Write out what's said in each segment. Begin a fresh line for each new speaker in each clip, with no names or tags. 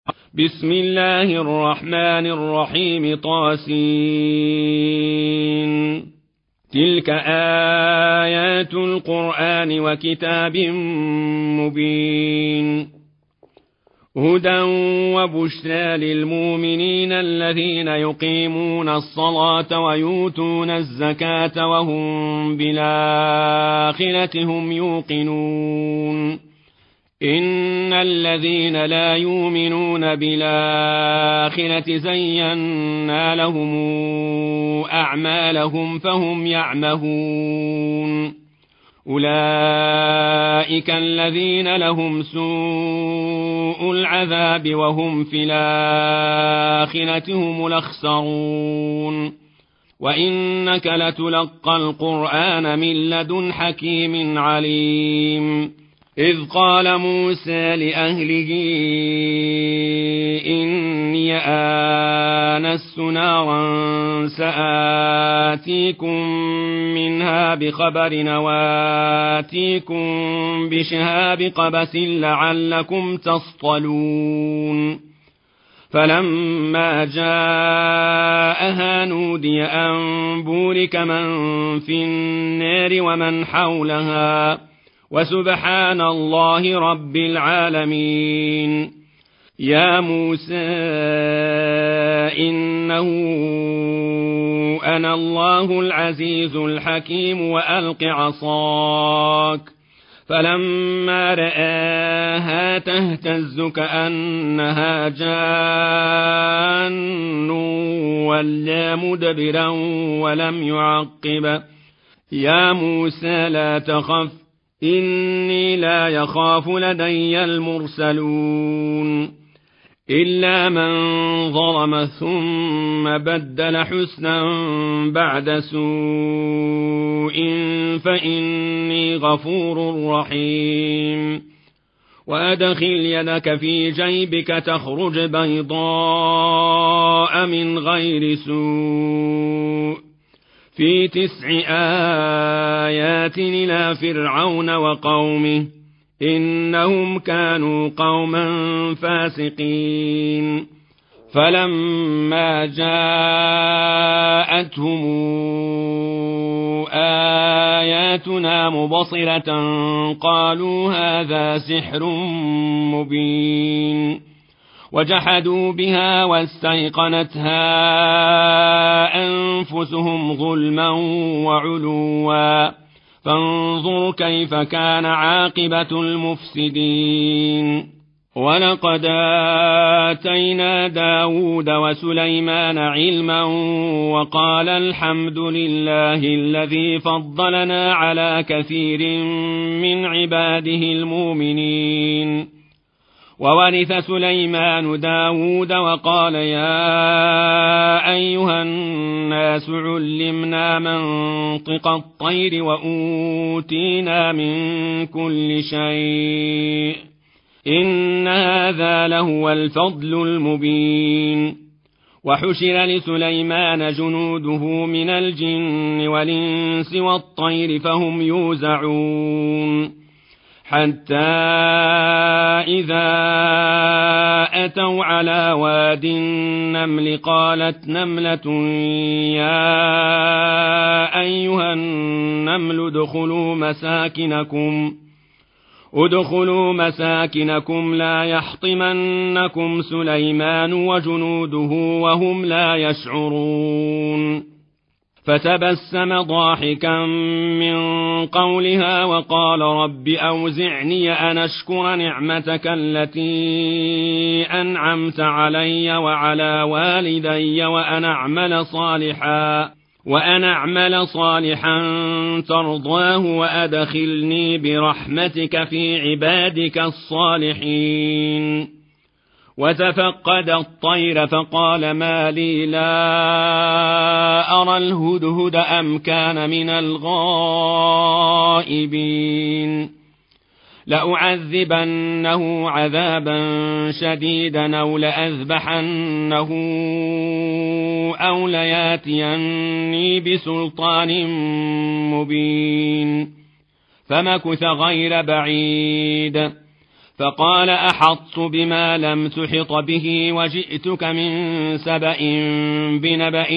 بسم الله الرحمن الرحيم طاسين. تلك آيات القرآن وكتاب مبين هدى وبشرى للمؤمنين الذين يقيمون الصلاة ويؤتون الزكاة وهم بالآخرة هم يوقنون. إن الذين لا يؤمنون بالآخرة زينا لهم أعمالهم فهم يعمهون. أولئك الذين لهم سوء العذاب وهم في الآخرة هم الأخسرون. وإنك لتلقى القرآن من لدن حكيم عليم. إذ قال موسى لأهله إني آنست نارا سآتيكم منها بخبر وآتيكم بشهاب قبس لعلكم تصطلون. فلما جاءها نودي أن بورك من في النار ومن حولها وسبحان الله رب العالمين. يا موسى إنه أنا الله العزيز الحكيم وألق عصاك. فلما رآها تهتز كأنها جان ولا مدبرا ولم يعقب. يا موسى لا تخف إني لا يخاف لدي المرسلون. إلا من ظلم ثم بدل حسنا بعد سوء فإني غفور رحيم. وأدخل يدك في جيبك تخرج بيضاء من غير سوء في 9 آيات إلى فرعون وقومه إنهم كانوا قوما فاسقين. فلما جاءتهم آياتنا مبصرة قالوا هذا سحر مبين. وجحدوا بها واستيقنتها أنفسهم ظلما وعلوا فانظر كيف كان عاقبة المفسدين. ولقد آتينا داود وسليمان علما وقال الحمد لله الذي فضلنا على كثير من عباده المؤمنين. وورث سليمان داود وقال يا أيها الناس علمنا منطق الطير وأوتينا من كل شيء إن هذا لهو الفضل المبين. وحشر لسليمان جنوده من الجن والإنس والطير فهم يوزعون. حتى إذا أتوا على واد النمل قالت نملة يا أيها النمل ادخلوا مساكنكم لا يحطمنكم سليمان وجنوده وهم لا يشعرون. فتبسم ضاحكا من قولها وقال رب أوزعني أن أشكر نعمتك التي أنعمت علي وعلى والدي وأن أعمل صالحا ترضاه وأدخلني برحمتك في عبادك الصالحين. وتفقد الطير فقال ما لي لا أرى الهدهد أم كان من الغائبين. لأعذبنه عذابا شديدا أو لأذبحنه أو لياتيني بسلطان مبين. فمكث غير بعيد فقال أحطت بما لم تحط به وجئتك من سبأ بنبأ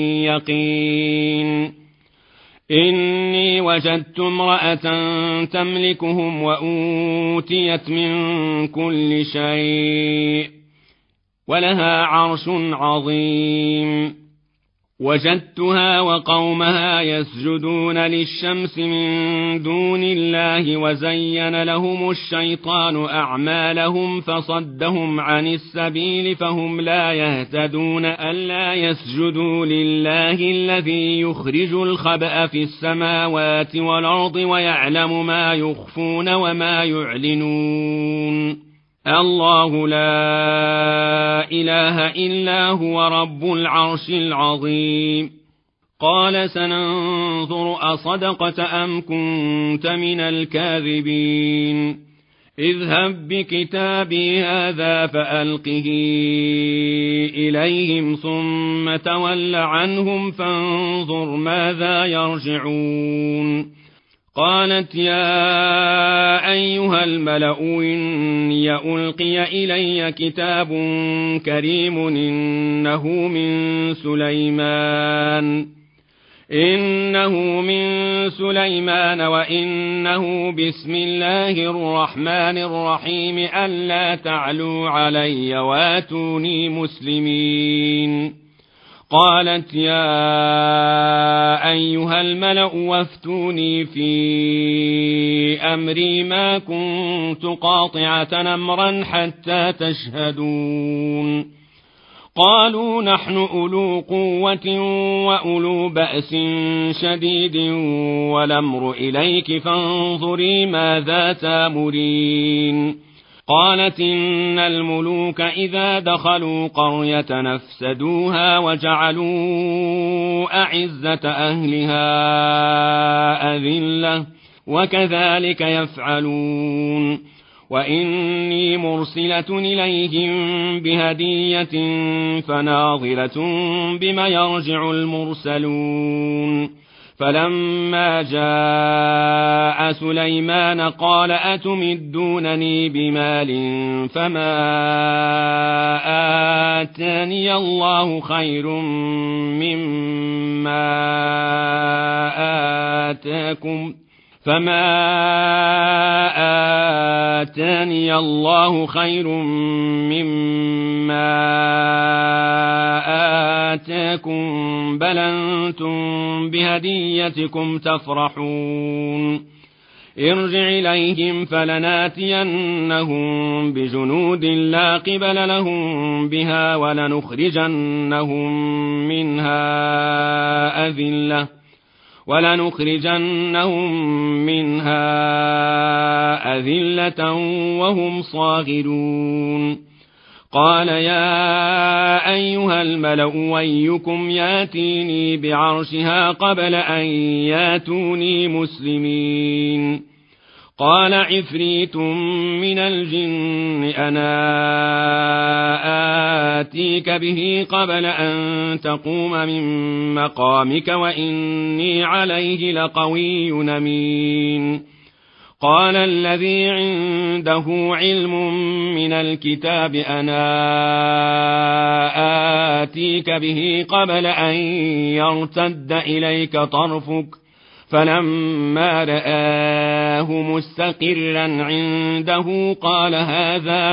يقين إني وجدت امرأة تملكهم وأوتيت من كل شيء ولها عرش عظيم وجدتها وقومها يسجدون للشمس من دون الله وزين لهم الشيطان أعمالهم فصدهم عن السبيل فهم لا يهتدون ألا يسجدوا لله الذي يخرج الخبأ في السماوات والأرض ويعلم ما يخفون وما يعلنون الله لا إله إلا هو رب العرش العظيم قال سننظر أصدقت أم كنت من الكاذبين اذهب بكتابي هذا فألقه إليهم ثم تول عنهم فانظر ماذا يرجعون قالت يا أيها الملأ إني ألقي إلي كتاب كريم إنه من سليمان وإنه بسم الله الرحمن الرحيم ألا تعلوا علي واتوني مسلمين قالت يا أيها الملأ وافتوني في أمري ما كنت قاطعة أمرا حتى تشهدون قالوا نحن أولو قوة وأولو بأس شديد والأمر إليك فانظري ماذا تامرين قالت إن الملوك إذا دخلوا قرية نفسدوها وجعلوا أعزة أهلها أذلة وكذلك يفعلون وإني مرسلة إليهم بهدية فناظرة بما يرجع المرسلون فلما جاء سليمان قال أتمدونني بمال فما آتاني الله خير مما آتاكم بل أنتم بهديتكم تفرحون ارجع إليهم فلناتينهم بجنود لا قبل لهم بها ولنخرجنهم منها أذلة وهم صاغرون قال يا أيها الملأ أيكم ياتيني بعرشها قبل أن ياتوني مسلمين قال عفريت من الجن أنا آتيك به قبل أن تقوم من مقامك وإني عليه لقوي أمين قال الذي عنده علم من الكتاب أنا آتيك به قبل أن يرتد إليك طرفك فلما رآه مستقرا عنده قال هذا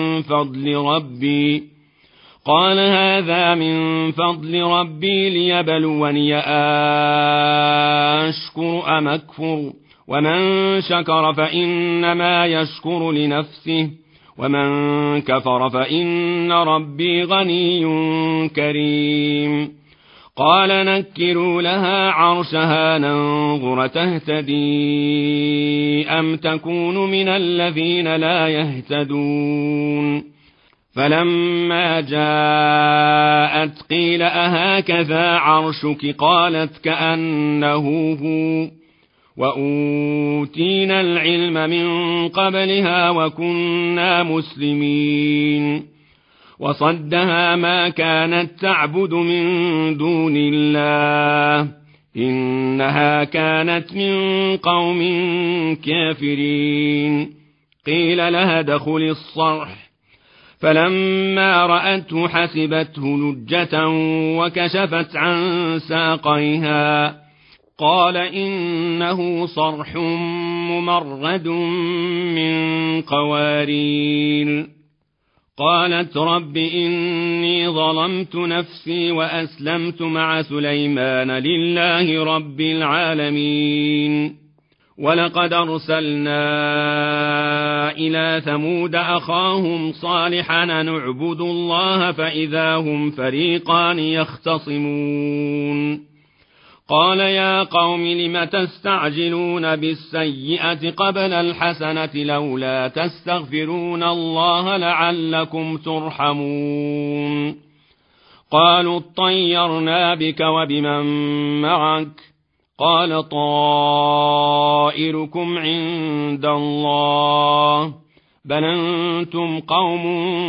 من فضل ربي ليبلوني أشكر أم أكفر ومن شكر فإنما يشكر لنفسه ومن كفر فإن ربي غني كريم قال نكروا لها عرشها ننظر تهتدي أم تكون من الذين لا يهتدون فلما جاءت قيل أهكذا عرشك قالت كأنه هو وأوتينا العلم من قبلها وكنا مسلمين وصدها ما كانت تعبد من دون الله إنها كانت من قوم كافرين قيل لها ادخل الصرح، فلما رأته حسبته لجة وكشفت عن ساقيها، قال إنه صرح ممرد من قوارير. قالت رب إني ظلمت نفسي وأسلمت مع سليمان لله رب العالمين. ولقد أرسلنا إلى ثمود أخاهم صالحا نعبد الله فإذا هم فريقان يختصمون. قال يا قوم لم تستعجلون بالسيئة قبل الحسنة لولا تستغفرون الله لعلكم ترحمون. قالوا اطيرنا بك وبمن معك، قال طائركم عند الله بل أنتم قوم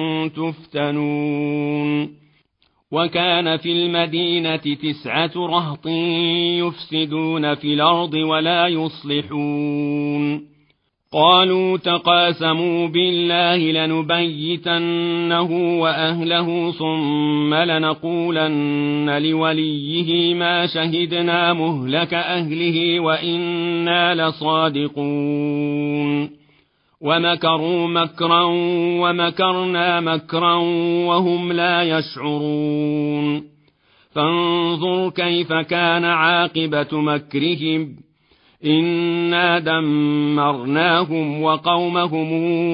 تفتنون. وكان في المدينة 9 رهط يفسدون في الأرض ولا يصلحون. قالوا تقاسموا بالله لنبيتنه وأهله ثم لنقولن لوليه ما شهدنا مهلك أهله وإنا لصادقون. ومكروا مكرا ومكرنا مكرا وهم لا يشعرون. فانظر كيف كان عاقبة مكرهم، إنا دمرناهم وقومهم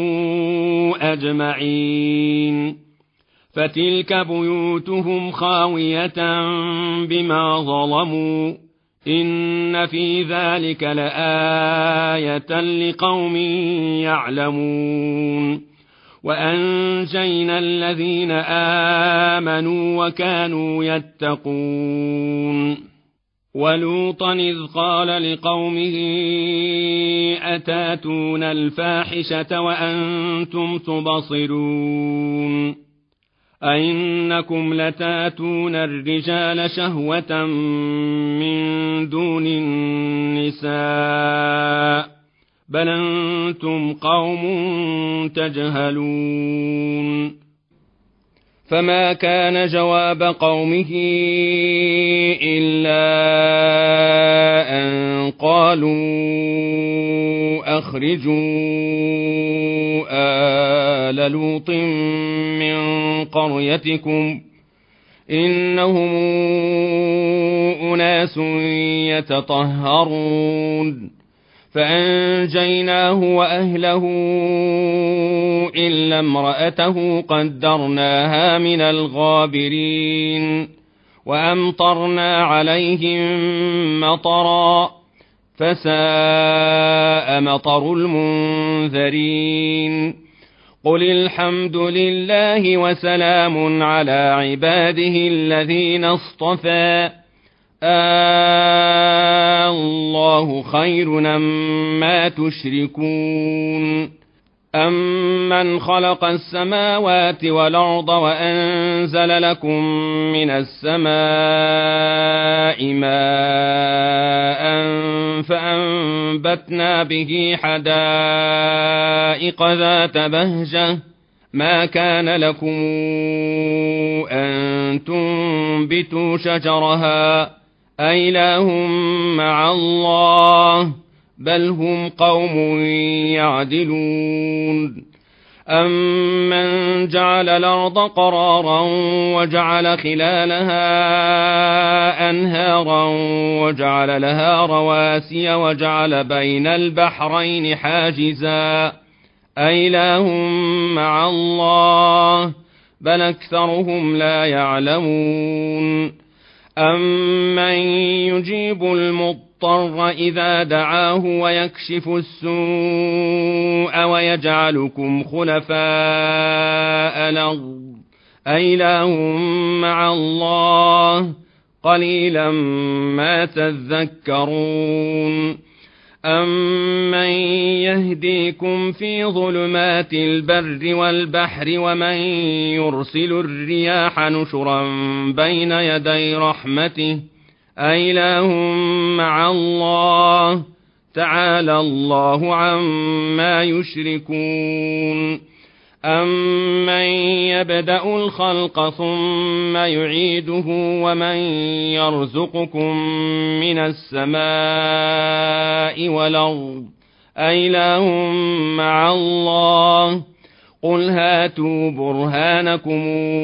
أجمعين. فتلك بيوتهم خاوية بما ظلموا، إن في ذلك لآية لقوم يعلمون. وأنجينا الذين آمنوا وكانوا يتقون. ولوطا إذ قال لقومه أتاتون الفاحشة وأنتم تبصرون أئنكم لتاتون الرجال شهوة من دون النساء بل أنتم قوم تجهلون. فما كان جواب قومه إلا أن قالوا أخرجوا آل لوط من قريتكم إنهم أناس يتطهرون. فأنجيناه وأهله إلا امرأته قدرناها من الغابرين. وأمطرنا عليهم مطرا فساء مطر المنذرين. قل الحمد لله وسلام على عباده الذين اصطفى الله خير أمّا تشركون. أَمَّنْ خَلَقَ السَّمَاوَاتِ وَالْأَرْضَ وَأَنزَلَ لَكُم مِّنَ السَّمَاءِ مَاءً فَأَنبَتْنَا بِهِ حَدَائِقَ ذَاتَ بَهْجَةٍ ما كان لكم أن تنبتوا شجرها أإله مع الله بل هم قوم يعدلون. أمن جعل الأرض قرارا وجعل خلالها أنهارا وجعل لها رواسي وجعل بين البحرين حاجزا أإله مع الله بل أكثرهم لا يعلمون. أمن يجيب المضطر إذا دعاه ويكشف السوء ويجعلكم خلفاء الأرض أإله مع الله قليلا ما تذكرون. أَمَّن يهديكم في ظلمات البر والبحر ومن يرسل الرياح نشرا بين يدي رحمته أإله مع الله تعالى الله عما يشركون أمن يبدأ الخلق ثم يعيده ومن يرزقكم من السماء والأرض أإله مع الله قل هاتوا برهانكم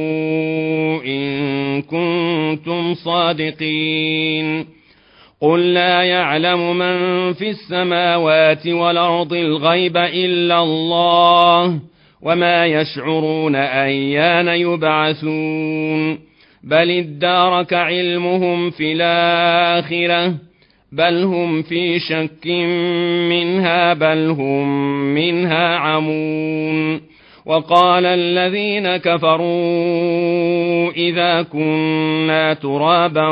إن كنتم صادقين قل لا يعلم من في السماوات والأرض الغيب إلا الله وما يشعرون أيان يبعثون بل ادارك علمهم في الآخرة بل هم في شك منها بل هم منها عمون وقال الذين كفروا إذا كنا ترابا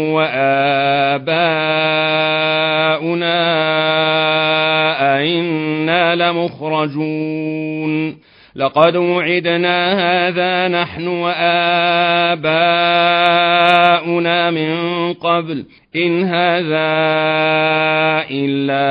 وآباؤنا أئنا لمخرجون لقد وعدنا هذا نحن وآباؤنا من قبل إن هذا إلا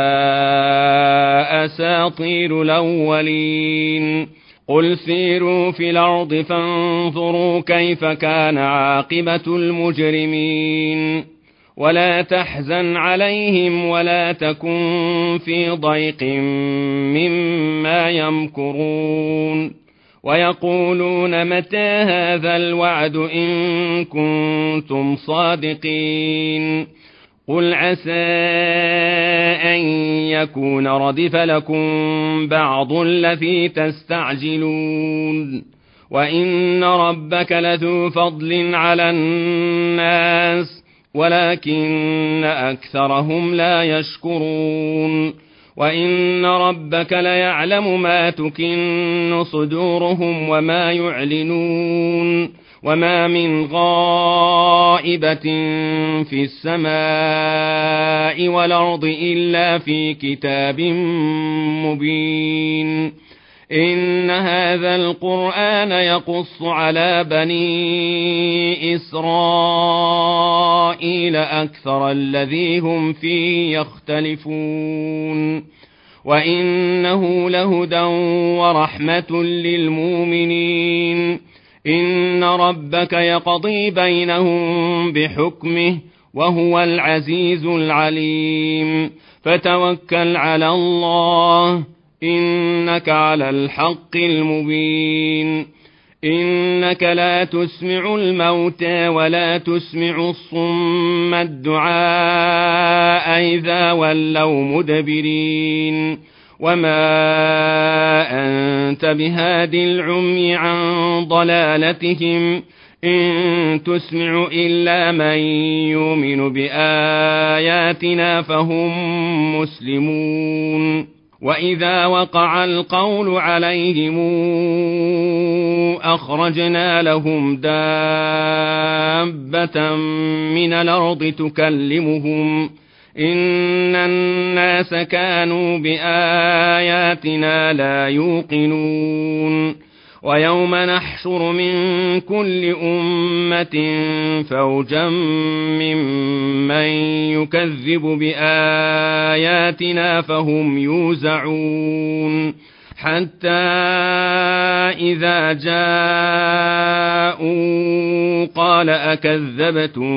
أساطير الأولين قل سيروا في الأرض فانظروا كيف كان عاقبة المجرمين ولا تحزن عليهم ولا تكن في ضيق مما يمكرون ويقولون متى هذا الوعد إن كنتم صادقين قل عسى أن يكون ردف لكم بعض الذي تستعجلون وإن ربك لذو فضل على الناس ولكن أكثرهم لا يشكرون وإن ربك ليعلم ما تكن صدورهم وما يعلنون وما من غائبة في السماء والأرض إلا في كتاب مبين إن هذا القرآن يقص على بني إسرائيل أكثر الذي هم فيه يختلفون وإنه لهدى ورحمة للمؤمنين إن ربك يقضي بينهم بحكمه وهو العزيز العليم فتوكل على الله إنك على الحق المبين إنك لا تسمع الموتى ولا تسمع الصم الدعاء إذا ولوا مدبرين وما أنت بهاد العمي عن ضلالتهم إن تسمع إلا من يؤمن بآياتنا فهم مسلمون وإذا وقع القول عليهم أخرجنا لهم دابة من الأرض تكلمهم إن الناس كانوا بآياتنا لا يوقنون ويوم نحشر من كل أمة فوجا ممن يكذب بآياتنا فهم يوزعون حتى إذا جاءوا قال أكذبتم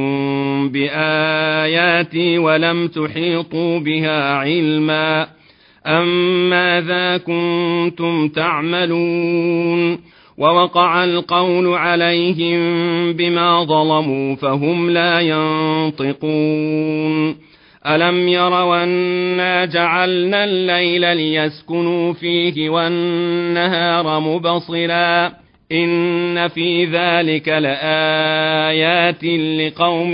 بآياتي ولم تحيطوا بها علما أم ماذا كنتم تعملون ووقع القول عليهم بما ظلموا فهم لا ينطقون ألم يروا أنا جعلنا الليل ليسكنوا فيه والنهار مبصرا إن في ذلك لآيات لقوم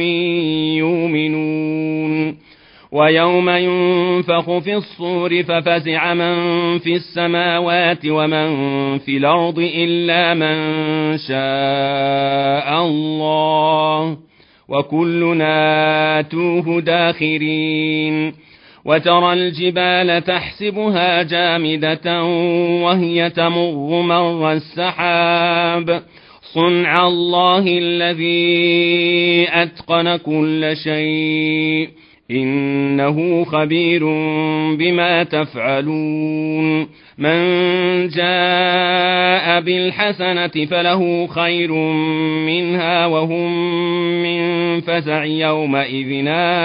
يؤمنون ويوم ينفخ في الصور ففزع من في السماوات ومن في الأرض إلا من شاء الله وكلنا آتوه داخرين وترى الجبال تحسبها جامدة وهي تمر مر السحاب صنع الله الذي أتقن كل شيء إنه خبير بما تفعلون من جاء بالحسنة فله خير منها وهم من فزع يومئذ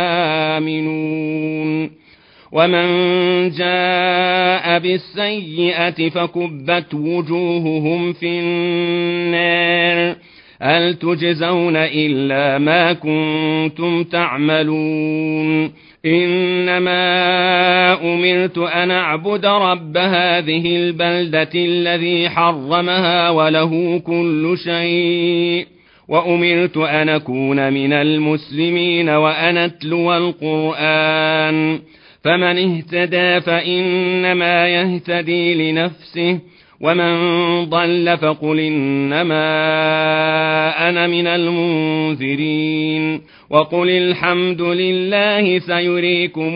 آمنون ومن جاء بالسيئة فكبت وجوههم في النار هل تجزون إلا ما كنتم تعملون إنما أمرت أن أعبد رب هذه البلدة الذي حرمها وله كل شيء وأمرت أن أكون من المسلمين وأن أتلو القرآن فمن اهتدى فإنما يهتدي لنفسه ومن ضل فقل إنما أنا من المنذرين وقل الحمد لله سيريكم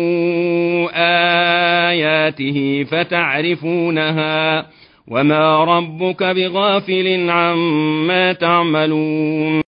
آياته فتعرفونها وما ربك بغافل عما تعملون